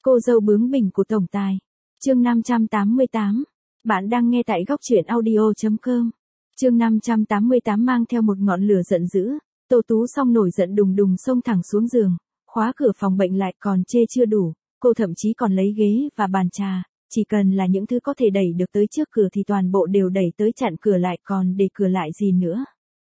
Cô dâu bướng bỉnh của tổng tài. Chương 588. Bạn đang nghe tại góc truyện audio.com. Chương 588 mang theo một ngọn lửa giận dữ, Tô Tú Song nổi giận đùng đùng xông thẳng xuống giường, khóa cửa phòng bệnh lại. Còn chê chưa đủ, cô thậm chí còn lấy ghế và bàn trà, chỉ cần là những thứ có thể đẩy được tới trước cửa thì toàn bộ đều đẩy tới chặn cửa lại, còn để cửa lại gì nữa.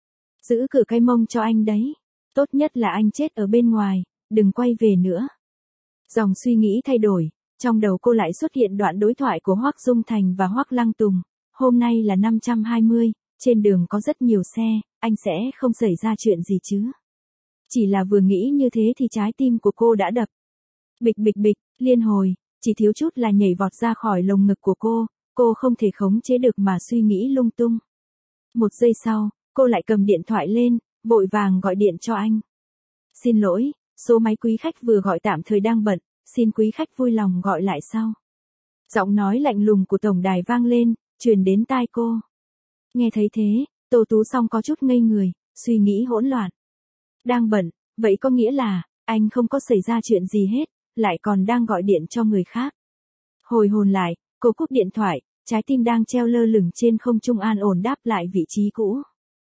Giữ cửa cái mông cho anh đấy. Tốt nhất là anh chết ở bên ngoài, đừng quay về nữa. Dòng suy nghĩ thay đổi, trong đầu cô lại xuất hiện đoạn đối thoại của Hoắc Dung Thành và Hoắc Lăng Tùng. Hôm nay là 520, trên đường có rất nhiều xe, anh sẽ không xảy ra chuyện gì chứ. Chỉ là vừa nghĩ như thế thì trái tim của cô đã đập. Bịch bịch bịch, liên hồi, chỉ thiếu chút là nhảy vọt ra khỏi lồng ngực của cô không thể khống chế được mà suy nghĩ lung tung. Một giây sau, cô lại cầm điện thoại lên, vội vàng gọi điện cho anh. Xin lỗi, số máy quý khách vừa gọi tạm thời đang bận, xin quý khách vui lòng gọi lại sau. Giọng nói lạnh lùng của tổng đài vang lên, truyền đến tai cô. Nghe thấy thế, Tô Tú Song có chút ngây người, suy nghĩ hỗn loạn. Đang bận, vậy có nghĩa là, anh không có xảy ra chuyện gì hết, lại còn đang gọi điện cho người khác. Hồi hồn lại, cô cúp điện thoại, trái tim đang treo lơ lửng trên không trung an ổn đáp lại vị trí cũ.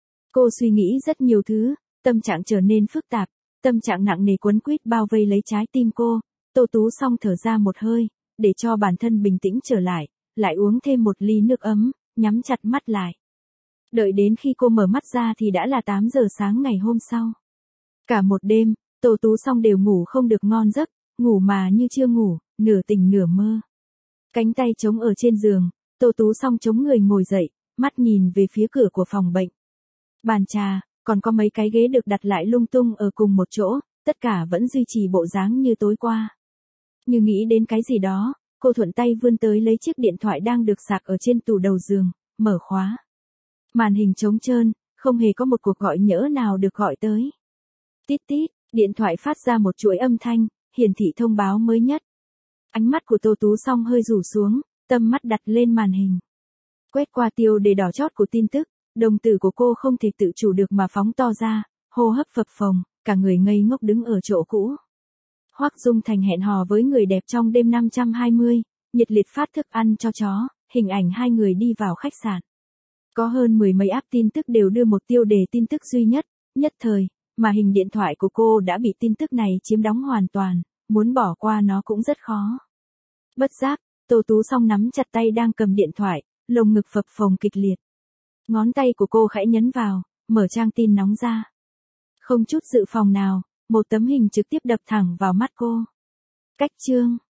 Cô suy nghĩ rất nhiều thứ, tâm trạng trở nên phức tạp, tâm trạng nặng nề quấn quýt bao vây lấy trái tim cô. Tô Tú Song thở ra một hơi, để cho bản thân bình tĩnh trở lại uống thêm một ly nước ấm, nhắm chặt mắt lại. Đợi đến khi cô mở mắt ra thì đã là 8 giờ sáng ngày hôm sau. Cả một đêm, Tô Tú Song đều ngủ không được ngon giấc, ngủ mà như chưa ngủ, nửa tỉnh nửa mơ. Cánh tay chống ở trên giường, Tô Tú Song chống người ngồi dậy, mắt nhìn về phía cửa của phòng bệnh. Bàn trà, còn có mấy cái ghế được đặt lại lung tung ở cùng một chỗ, tất cả vẫn duy trì bộ dáng như tối qua. Như nghĩ đến cái gì đó, cô thuận tay vươn tới lấy chiếc điện thoại đang được sạc ở trên tủ đầu giường, mở khóa. Màn hình trống trơn, không hề có một cuộc gọi nhỡ nào được gọi tới. Tít tít, điện thoại phát ra một chuỗi âm thanh, hiển thị thông báo mới nhất. Ánh mắt của Tô Tú Song hơi rủ xuống, tâm mắt đặt lên màn hình. Quét qua tiêu đề đỏ chót của tin tức, đồng tử của cô không thể tự chủ được mà phóng to ra, hô hấp phập phồng, cả người ngây ngốc đứng ở chỗ cũ. Hoắc Dung Thành hẹn hò với người đẹp trong đêm 520, nhiệt liệt phát thức ăn cho chó, hình ảnh hai người đi vào khách sạn. Có hơn 10 mấy app tin tức đều đưa một tiêu đề tin tức duy nhất, nhất thời, mà hình điện thoại của cô đã bị tin tức này chiếm đóng hoàn toàn, muốn bỏ qua nó cũng rất khó. Bất giác, Tô Tú Song nắm chặt tay đang cầm điện thoại, lồng ngực phập phồng kịch liệt. Ngón tay của cô khẽ nhấn vào, mở trang tin nóng ra. Không chút dự phòng nào, một tấm hình trực tiếp đập thẳng vào mắt cô. Cách chương